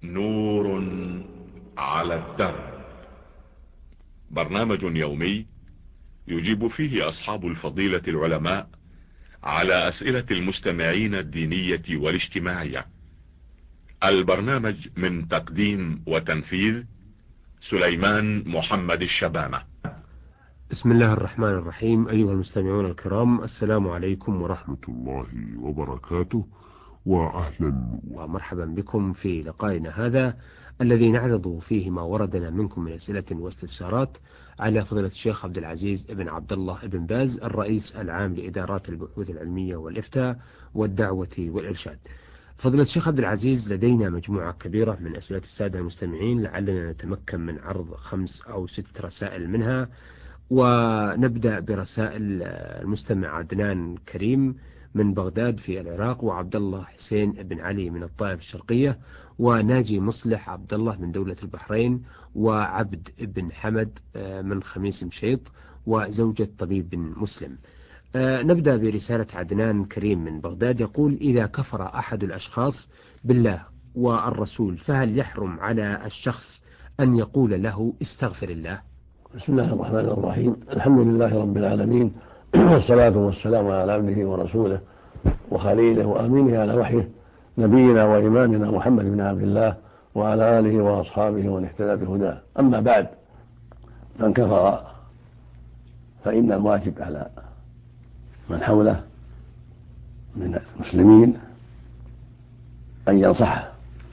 نور على الدرب. برنامج يومي يجيب فيه أصحاب الفضيلة العلماء على أسئلة المستمعين الدينية والاجتماعية. البرنامج من تقديم وتنفيذ سليمان محمد الشبانة. بسم الله الرحمن الرحيم. أيها المستمعون الكرام، السلام عليكم ورحمة الله وبركاته، وأهلا ومرحبا بكم في لقائنا هذا الذي نعرض فيه ما وردنا منكم من أسئلة واستفسارات على فضيلة الشيخ عبد العزيز بن عبد الله بن باز، الرئيس العام لإدارات البحوث العلمية والإفتاء والدعوة والإرشاد. فضيلة الشيخ عبد العزيز، لدينا مجموعة كبيرة من أسئلة السادة المستمعين، لعلنا نتمكن من عرض 5 أو 6 رسائل منها. ونبدأ برسائل المستمع عدنان كريم من بغداد في العراق، وعبد الله حسين بن علي من الطائف الشرقية، وناجي مصلح عبد الله من دولة البحرين، وعبد بن حمد من خميس مشيط، وزوجة طبيب مسلم. نبدأ برسالة عدنان كريم من بغداد، يقول: إذا كفر أحد الأشخاص بالله والرسول فهل يحرم على الشخص أن يقول له استغفر الله؟ بسم الله الرحمن الرحيم. الحمد لله رب العالمين، والصلاة والسلام على عبده ورسوله وخليله وأمينه على وحيه، نبينا وإمامنا محمد بن عبد الله وعلى آله وأصحابه ومن اهتدى بهداه. أما بعد، من كفر فإن الواجب على من حوله من المسلمين أن ينصحه،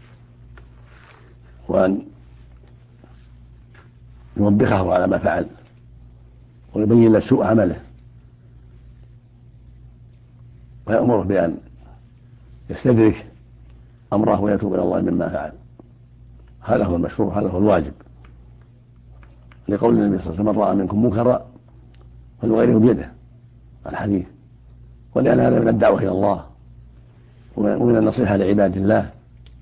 وأن يوبخه على ما فعل، ويبين له سوء عمله، ويأمره بأن يستدرك أمره ويتوب إلى الله مما فعل. هذا هو المشروع، هذا هو الواجب، لقول النبي صلى الله عليه وسلم: من رأى منكم منكرا فليغيره بيده، الحديث. ولأن هذا من الدعوة إلى الله ومن النصيحة لعباد الله.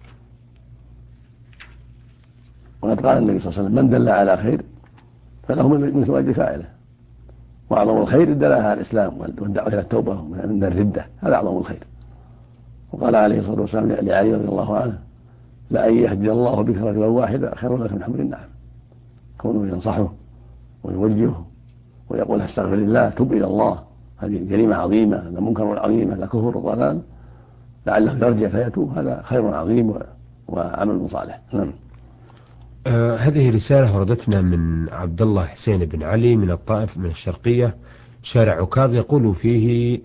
وقد قال النبي صلى الله عليه وسلم: من دل على خير فله مثل أجر فاعله. وأعظم الخير الدلالة على الإسلام والدعوة إلى التوبة من الردة، هذا أعظم الخير. وقال عليه الصلاة والسلام لعلي رضي الله عنه: لأن يهدي الله بك رجلا واحدا خير لك من حمر النعم. كونه ينصحه ويوجهه ويقول: استغفر الله، تب إلى الله، هذه جريمة عظيمة، هذا منكر عظيم، هذا كفر وضلال، لعله يرجع فيتوب، هذا خير عظيم وعمل صالح. نعم. هذه رسالة وردتنا من عبد الله حسين بن علي من الطائف من الشرقية شارع عكاظ، يقول فيه: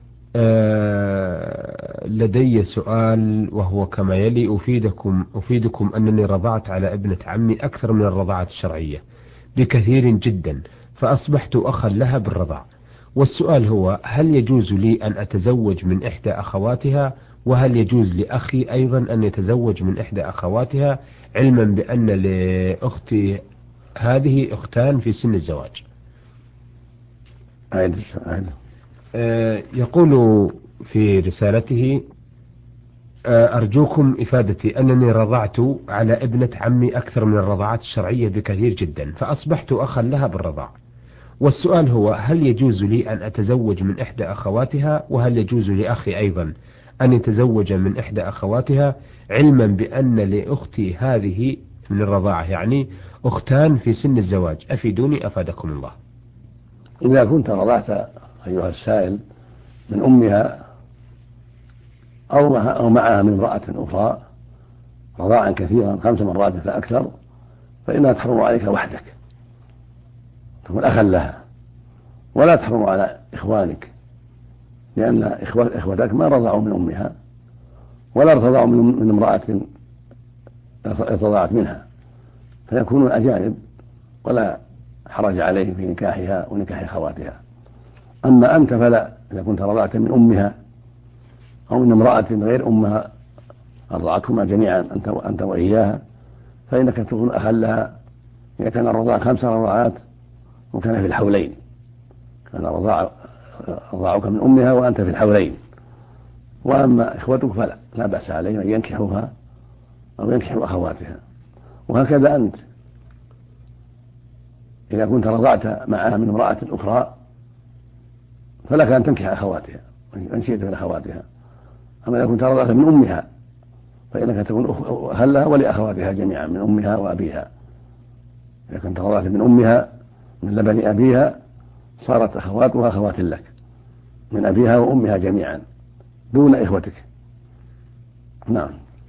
لدي سؤال وهو كما يلي: أفيدكم أنني رضعت على ابنة عمي أكثر من الرضاعة الشرعية بكثير جدا، فأصبحت أخا لها بالرضاع. والسؤال هو: هل يجوز لي أن أتزوج من إحدى أخواتها؟ وهل يجوز لأخي أيضا أن يتزوج من إحدى أخواتها، علما بأن لأختي هذه أختان في سن الزواج؟ يقول في رسالته: أرجوكم إفادتي أنني رضعت على ابنة عمي أكثر من الرضاعات الشرعية بكثير جدا، فأصبحت أخا لها بالرضاع. والسؤال هو: هل يجوز لي أن أتزوج من إحدى أخواتها؟ وهل يجوز لأخي أيضا أن يتزوج من إحدى أخواتها، علما بأن لأختي هذه من الرضاعة يعني أختان في سن الزواج؟ أفيدوني أفادكم الله. إذا كنت رضعت أيها السائل من أمها أو معها من امرأة أخرى رضاعا كثيرا 5 مرات فأكثر، فإنها تحرم عليك وحدك، تكون أخا لها، ولا تحرم على إخوانك، لأن إخوتك ما رضعوا من أمها ولا ارتضعوا من امرأة ارتضعت منها، فيكونون أجانب ولا حرج عليهم في نكاحها ونكاح أخواتها. أما أنت فلا، إذا كنت رضعت من أمها أو من امرأة غير أمها أرضعتهما جميعا أنت وإياها، فإنك تكون أخا لها إذا كان الرضاع 5 رضاعات وكان في الحولين، كان رضاعك من أمها وأنت في الحولين. وأما إخوتك فلا، لا بأس عليهم أن ينكحوها أو ينكحوا أخواتها. وهكذا أنت إذا كنت رضعت معها من امرأة أخرى فلك أن تنكح أخواتها إن شئت من أخواتها. أما إذا كنت رضعت من أمها فإنك تكون أهل لها ولأخواتها جميعا من أمها وأبيها. إذا كنت رضعت من أمها من لبن أبيها صارت أخواتها أخوات لك من أبيها وأمها جميعا دون إخوتك. نعم.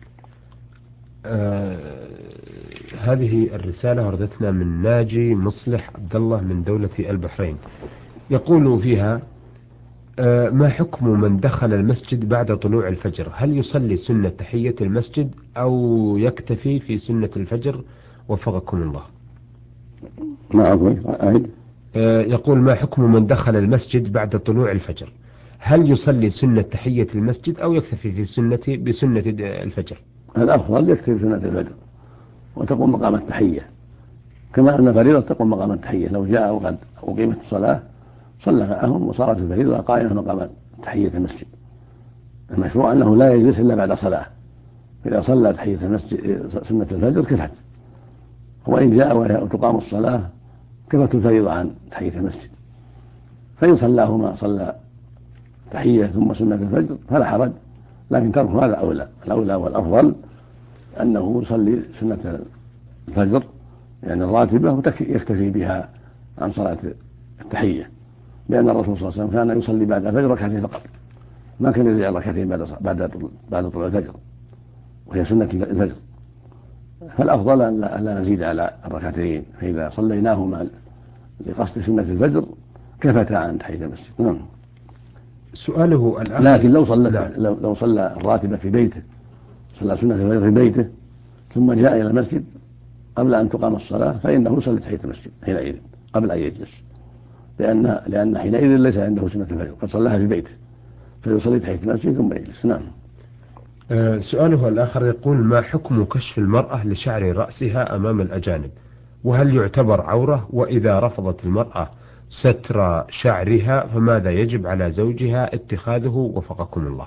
هذه الرسالة وردتنا من ناجي مصلح عبد الله من دولة البحرين، يقول فيها: ما حكم من دخل المسجد بعد طلوع الفجر؟ هل يصلي سنة تحية المسجد أو يكتفي في سنة الفجر؟ وفقكم الله. ما أقول أعيد. يقول: ما حكم من دخل المسجد بعد طلوع الفجر؟ هل يصلي سنة تحية المسجد أو يكتفي في بسنة الفجر؟ الأفضل يكتفي بسنة الفجر وتقوم مقام التحية، كما أن الفريضة تقوم مقام التحية. لو جاء وقد أقيمت الصلاة صلى معهم وصارت الفريضة قائمة مقام تحية المسجد. المشروع أنه لا يجلس إلا بعد صلاة، إذا صلى تحية المسجد سنة الفجر كفت، وإن جاء وتقام الصلاة كفت الفريضة عن تحية المسجد. فإن صلاهما صلى تحية ثم سنة الفجر فلا حرج، لكن تركه هذا أولى. الأولى والأفضل أنه يصلي سنة الفجر يعني الراتبة ويكتفي بها عن صلاة التحية، لأن الرسول صلى الله عليه وسلم كان يصلي بعد الفجر ركعتين فقط، ما كان يزيد ركعتين بعد طلوع الفجر وهي سنة الفجر. فالأفضل أن لا نزيد على الركعتين، فإذا صليناهما لقصد سنة الفجر كفتا عن تحية المسجد. نعم. سؤاله الآخر: لكن لو صلى الراتبة في بيته، صلى سنة الفجر في بيته ثم جاء إلى المسجد قبل أن تقام الصلاة فإنه يصلي تحية المسجد حينئذ قبل أن يجلس، لأن حينئذ ليس عنده سنة الفجر، قد صلاها في بيته فيصلي تحية المسجد ثم يجلس. نعم. سؤاله الآخر يقول: ما حكم كشف المرأة لشعر رأسها أمام الأجانب؟ وهل يعتبر عورة؟ وإذا رفضت المرأة ستر شعرها فماذا يجب على زوجها اتخاذه؟ وفقكم الله.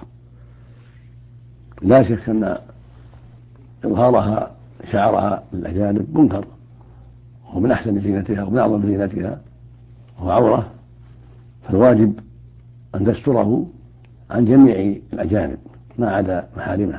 لا شك أن إظهارها شعرها للأجانب منكر، ومن أحسن زينتها ومن أعظم زينتها وهو عورة، فالواجب أن تستره عن جميع الأجانب ما عدا محارمها،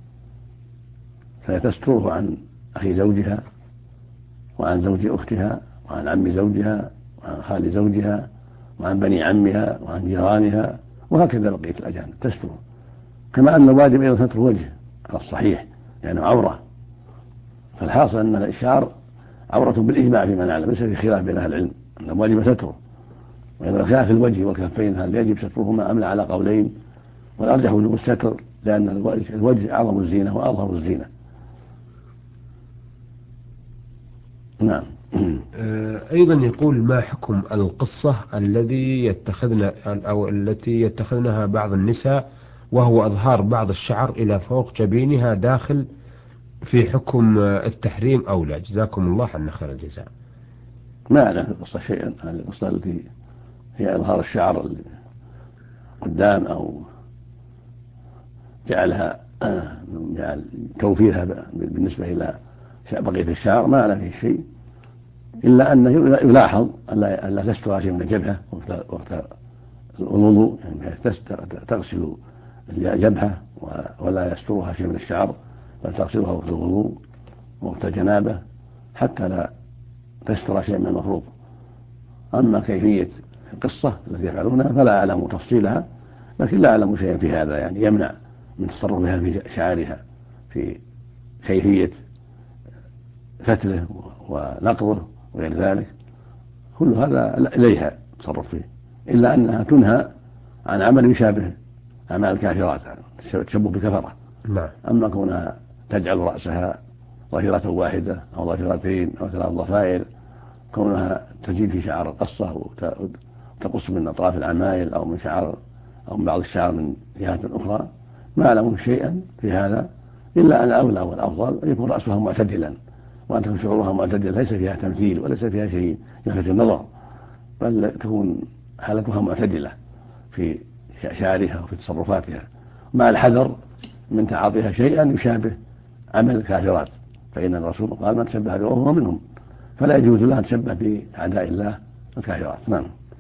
فتستره عن أخي زوجها وعن زوج أختها وعن عم زوجها وعن خال زوجها وعن بني عمها وعن جيرانها، وهكذا بقية الأجانب تستره. كما أن الواجب أيضا ستر الوجه على الصحيح لأنه يعني عورة. فالحاصل أن الشعر عورة بالإجماع فيما نعلم، ليس في خلاف بين أهل العلم أن الواجب ستره. وإذا كان في الوجه والكفين هل يجب سترهما أم على قولين، والأرجح وجوب الستر لأن الوجه أعظم الزينة وأظهر الزينة. نعم. أيضا يقول: ما حكم القصة التي يتخذنها بعض النساء وهو إظهار بعض الشعر إلى فوق جبينها داخل، في حكم التحريم أو لا؟ جزاكم الله عنا خير الجزاء. ما أعلم في القصة شيئا. هذه القصة التي هي إظهار الشعر قدام أو جعل توفيرها بالنسبة إلى بقية الشعر ما أعلم فيه شيء، إلا أن يلاحظ أن لا تستر شيء من الجبهة وقت الوضوء، يعني تغسل الجبهة ولا يسترها شيء من الشعر، بل تغسلها وقت الوضوء وقت الجنابة حتى لا تستر شيء من المفروض. أما كيفية القصة التي يفعلونها فلا أعلم تفصيلها، لكن لا أعلم شيئا في هذا يعني يمنع من تصرفها في شعرها في كيفية فتله ونقضه وغير ذلك، كل هذا إليها تصرف فيه، إلا أنها تنهى عن عمل يشابه أعمال الكافرات، تشبه بالكفرة. نعم. أما كونها تجعل رأسها ضفيرة واحدة أو ضفيرتين أو 3 ضفائر، كونها تزيد في شعر القصة وتقص من أطراف العمايل أو من شعر أو من بعض الشعر من جهات أخرى، ما أعلم شيئا في هذا، إلا أن الأولى والأفضل أن يكون رأسها معتدلا وأن تكون شعورها معتدلا، ليس فيها تمثيل وليس فيها شيء يلفت النظر، بل تكون حالتها معتدلة في شعرها وفي تصرفاتها، مع الحذر من تعاطيها شيئا يشابه عمل الكافرات، فإن الرسول قال: من تشبه بقوم هو منهم، فلا يجوز لها أن تشبه بأعداء الله الكافرات. نعم.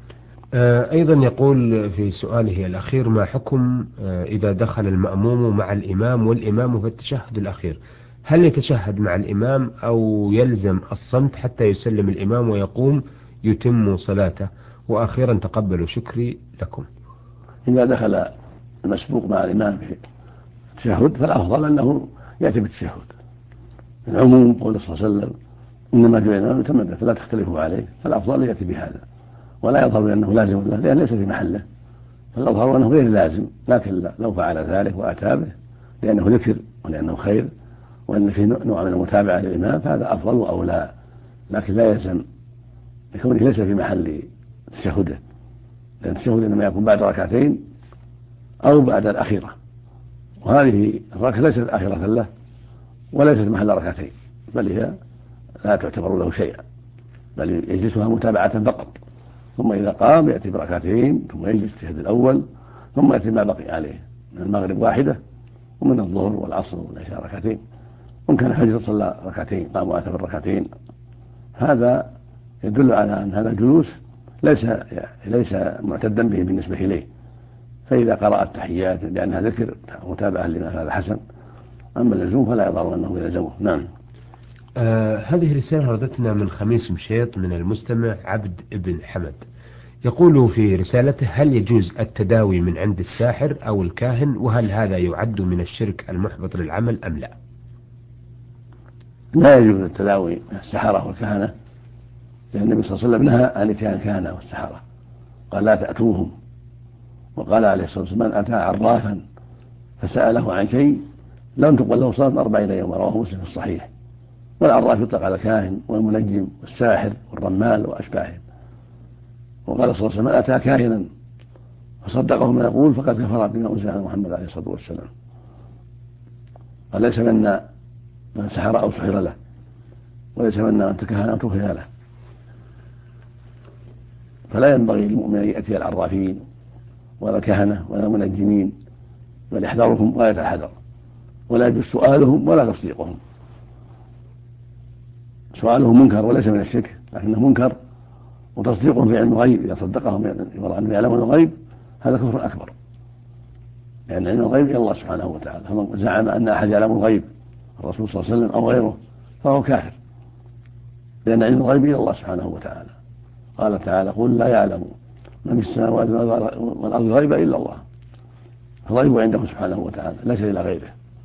أيضا يقول في سؤاله الأخير: ما حكم إذا دخل المأموم مع الإمام والإمام في التشهد الأخير، هل يتشهد مع الإمام أو يلزم الصمت حتى يسلم الإمام ويقوم يتم صلاته؟ وأخيرا تقبلوا شكري لكم. إذا دخل المسبوق مع الإمام في التشهد فالأفضل أنه يأتي بالتشهد، العموم قول صلى الله عليه وسلم: إنما جعل الإمام يتم به، فلا تختلفوا عليه، فالأفضل يأتي بهذا ولا يظهر بأنه لازم له، لأن ليس في محله، فالأظهر أنه غير لازم، لكن لو فعل ذلك وأتى به لأنه ذكر ولأنه خير وأن في نوع من المتابعة للإمام فهذا أفضل وأولى، لكن لا يلزم لكونه ليس في محل تشهده، لأن التشهد إنما يكون بعد ركعتين أو بعد الأخيرة، وهذه الركعة ليست آخرة له وليست محل ركعتين، بل هي لا تعتبر له شيئا، بل يجلسها متابعة فقط، ثم إذا قام يأتي بركعتين ثم يجلس التشهد الأول ثم يأتي ما بقي عليه من المغرب واحدة ومن الظهر والعصر والعشاء ركعتين، وإن كان الفجر صلى ركعتين قام وأتى بالركعتين. هذا يدل على أن هذا الجلوس ليس معتدا به بالنسبة إليه، فإذا قرأ التحيات لأنها ذكر متابعة لما هذا حسن، أما اللزوم فلا يضر أنه يلزمه. نعم. هذه رسالة وردتنا من خميس مشيط من المستمع عبد ابن حمد، يقول في رسالته: هل يجوز التداوي من عند الساحر أو الكاهن، وهل هذا يعد من الشرك المحبط للعمل أم لا؟ لا يجوز التداوي من السحرة والكهنة، لأن النبي صلى الله عليه وسلم نهى عن اتيان الكهنة والسحرة، قال: لا تأتوهم. وقال عليه الصلاة والسلام: من أتى عرافا فسأله عن شيء لم تقبل له صلاة 40 يوما، رواه مسلم في الصحيح. والعراف يطلق على الكاهن والمنجم والساحر والرمال وأشباههم. وقال صلى الله عليه وسلم: من أتى كاهنا فصدقه ما يقول فقد كفر بما أنزل على محمد عليه الصلاة والسلام. قال: ليس منا من سحر أو سحر له، وليس منا من تكهن أو تكهن له. فلا ينبغي للمؤمن أن يأتي العرافين ولا الكهنة ولا المنجمين، بل يحذرهم غاية الحذر، ولا يجوز سؤالهم ولا تصديقهم. سؤالهم منكر وليس من الشرك، لكنه منكر، وتصديقهم في علم الغيب إذا صدقهم أنهم يعلمون الغيب هذا كفر أكبر، لأن علم الغيب إلى الله سبحانه وتعالى، فمن زعم أن أحد يعلم الغيب الرسول صلى الله عليه وسلم أو غيره فهو كافر، لأن علم الغيب إلى الله سبحانه وتعالى. قال تعالى: قل لا يعلم من في السماوات والأرض الغيب إلا الله، الغيب عنده سبحانه وتعالى ليس إلى غيره.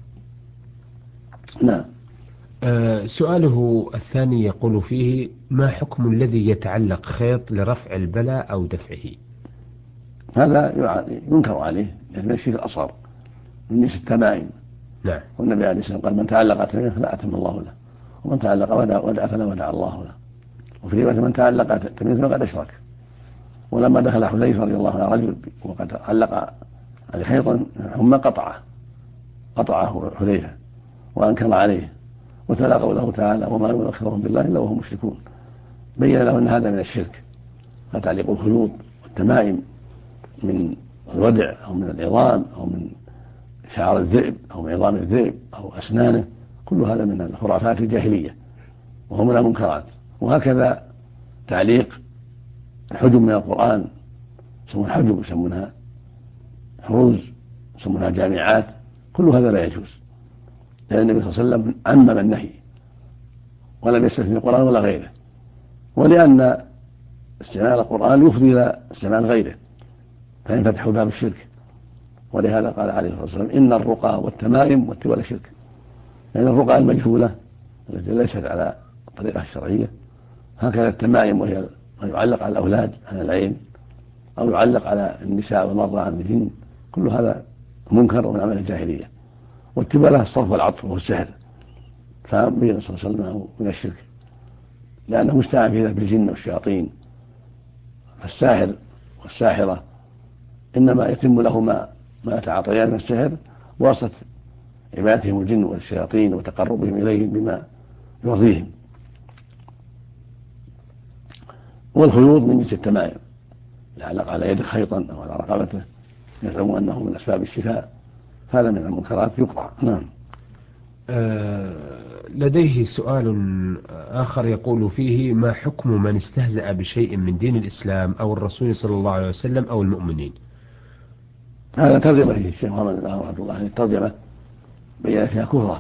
نعم. سؤاله الثاني يقول فيه: ما حكم الذي يتعلق خيط لرفع البلاء أو دفعه؟ هذا ينكر عليه، يعني من الشرك الأصغر من جنس التمائم. نعم. والنبي عليه الصلاة والسلام قال: من تعلق تميمة فلا أتم الله له، ومن تعلق ودع فلا ودع الله له. وفي رواية: من تعلق تميمة فقد أشرك. ولما دخل حذيفة رضي الله عنه رجل وقد علق عليه خيطا ثم قطعه حذيفة وأنكر عليه، وتلا قوله تعالى: وما يؤخرهم بالله إلا وهم مشركون، بين له أن هذا من الشرك، فتعليق الخيوط والتمائم من الودع أو من العظام أو من شعر الذئب أو من عظام الذئب أو أسنانه، كل هذا من الخرافات الجاهلية وهو من المنكرات. وهكذا تعليق الحجب من القرآن، يسمونها حجب، يسمونها حروز، يسمونها جامعات، كل هذا لا يجوز، لأن النبي صلى الله عليه وسلم عمم النهي ولم يستثني القرآن ولا غيره، ولأن استعمال القرآن يفضي إلى استعمال غيره فينفتح باب الشرك. ولهذا قال عليه الصلاة والسلام: إن الرقى والتمائم والتوالى شرك، لأن الرقى المجهولة التي ليست على الطريقة الشرعية، هكذا التمائم وهي ما يعلق على الأولاد عن العين أو يعلق على النساء والمرضى عن الجن، كل هذا منكر ومن عمل الجاهلية. والتوالى الصرف والعطف والسحر، فبين صلى الله عليه وسلم من الشرك، لأنه مستعان في ذلك بالجن والشياطين. فالساحر والساحرة إنما يتم لهما ما يتعاطيان من السحر بواسطة عبادتهم الجن والشياطين وتقربهم إليهم بما يرضيهم. والخيوط من جنس التمائم، يعلق على يده خيطا أو على رقبته يزعم أنه من أسباب الشفاء، هذا من المنكرات يقطع. نعم. لديه سؤال آخر يقول فيه: ما حكم من استهزأ بشيء من دين الإسلام أو الرسول صلى الله عليه وسلم أو المؤمنين؟ هذا ترجمة فيه الشيخ محمد رحمه الله، الترجمة بين فيها كفرة،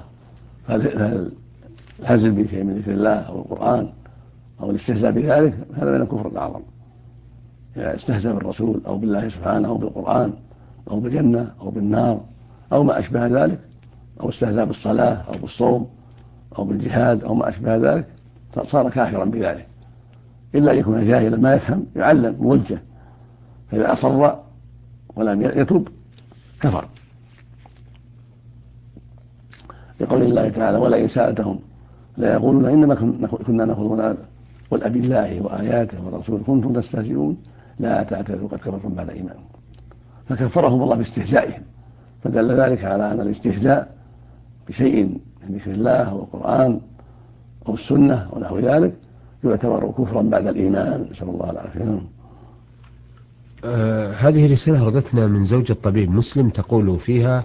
فالهزل بشيء من ذكر الله أو القرآن أو الاستهزاء بذلك هذا من الكفر الأعظم. إذا استهزأ بالرسول أو بالله سبحانه أو بالقرآن أو بالجنة أو بالنار أو ما أشبه ذلك، أو استهزأ بالصلاة أو بالصوم أو بالجهاد أو ما أشبه ذلك، صار كافرا بذلك، إلا أن يكون جاهلا ما يفهم يعلم موجه، فإذا أصر ولم يتب كفر، لقول الله تعالى: ولئن سألتهم لا يقولون إنما كنا نخوض ونلعب قل أبي الله وآياته ورسوله كنتم تستهزئون لا تعتذروا قد كفرتم بعد إيمانكم. فكفرهم الله باستهزائهم، فدل ذلك على أن الاستهزاء بشيء من ذكر الله أو القرآن أو السنة ونحو ذلك يعتبر كفرا بعد الإيمان، نسأل الله العافية. هذه رسالة وردتنا من زوجة طبيب مسلم تقول فيها: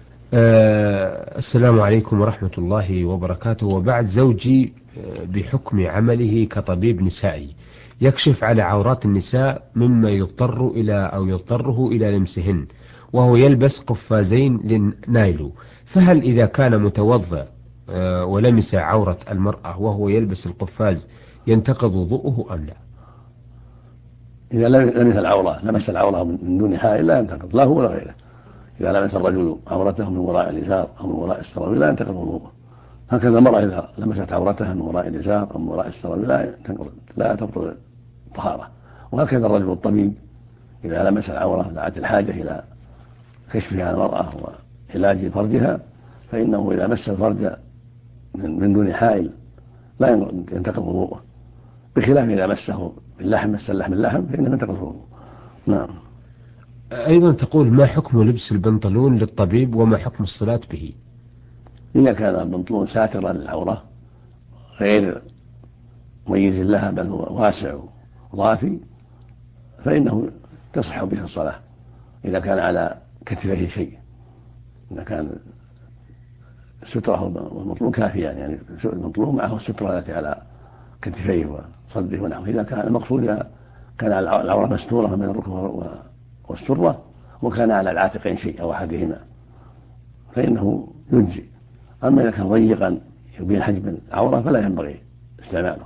السلام عليكم ورحمة الله وبركاته، وبعد زوجي بحكم عمله كطبيب نسائي يكشف على عورات النساء مما يضطره إلى لمسهن، وهو يلبس قفازين للنايلو، فهل إذا كان متوضئ ولمس عورة المرأة وهو يلبس القفاز ينتقض وضوءه أم لا؟ إذا لمس العورة من دون حائل لا ينتقض لا هو ولا غيره. إذا لمس الرجل عورته من وراء الإزار أو من وراء السراويل لا ينتقض وضوءه. هكذا المرأة إذا لمست عورتها من وراء الإزار أو من وراء السراويل لا تبطل الطهارة. وهكذا الرجل الطبيب إذا لمس العورة دعت الحاجة إلى كشفها عن المرأة وعلاج فرجها، فإنه إذا مس الفرج من دون حائل لا ينتقض وضوءه، بخلاف إذا مسه اللحم فإنه ينتقض وضوءه. نعم. أيضا تقول: ما حكم لبس البنطلون للطبيب وما حكم الصلاة به؟ إذا كان البنطلون ساترا للعورة غير مميز لها بل هو واسع وضافي فإنه تصح به الصلاة، إذا كان على كتفه شيء، إذا كان ستره والمطلوب كافيا، يعني المطلوب معه السترة التي على كتفيه وصدره ونحوه. إذا كان المقصود كان العورة مستورة من الركبة والسرة وكان على العاتقين شيء أو أحدهما فإنه يجزي. أما إذا كان ضيقا يبين حجم العورة فلا ينبغي استعماله.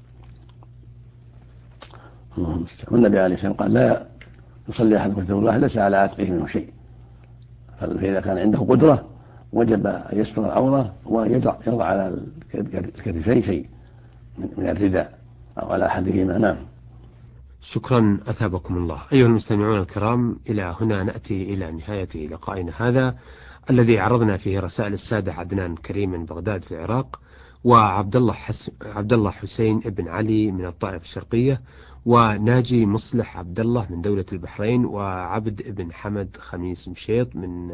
والنبي عليه الصلاة والسلام قال: لا يصلي أحدكم ثوب واحد ليس على عاتقه منه شيء. فإذا كان عنده قدرة وجب أن يستر العورة ويضع على الكتفين شيء من الرداء أو على أحدهما. نعم. شكرا أثابكم الله. أيها المستمعون الكرام، إلى هنا نأتي إلى نهاية لقائنا هذا الذي عرضنا فيه رسائل السادة عدنان كريم من بغداد في العراق، وعبد الله حسين ابن علي من الطائف الشرقية، وناجي مصلح عبد الله من دولة البحرين، وعبد ابن حمد خميس مشيط من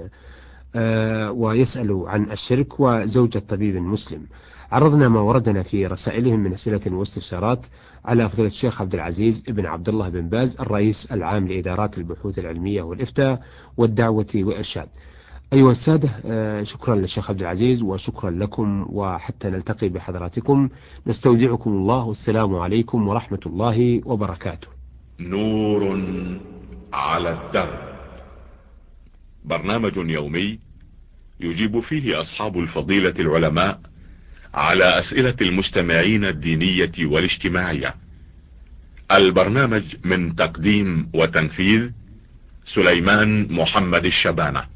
ويسأل عن الشرك، وزوجة طبيب مسلم. عرضنا ما وردنا في رسائلهم من أسئلة واستفسارات على فضيلة الشيخ عبد العزيز ابن عبد الله بن باز الرئيس العام لإدارات البحوث العلمية والإفتاء والدعوة والإرشاد. أيها السادة، شكرا للشيخ عبد العزيز وشكرا لكم، وحتى نلتقي بحضراتكم نستودعكم الله، والسلام عليكم ورحمة الله وبركاته. نور على الدرب، برنامج يومي يجيب فيه أصحاب الفضيلة العلماء على أسئلة المستمعين الدينية والاجتماعية. البرنامج من تقديم وتنفيذ سليمان محمد الشبانة.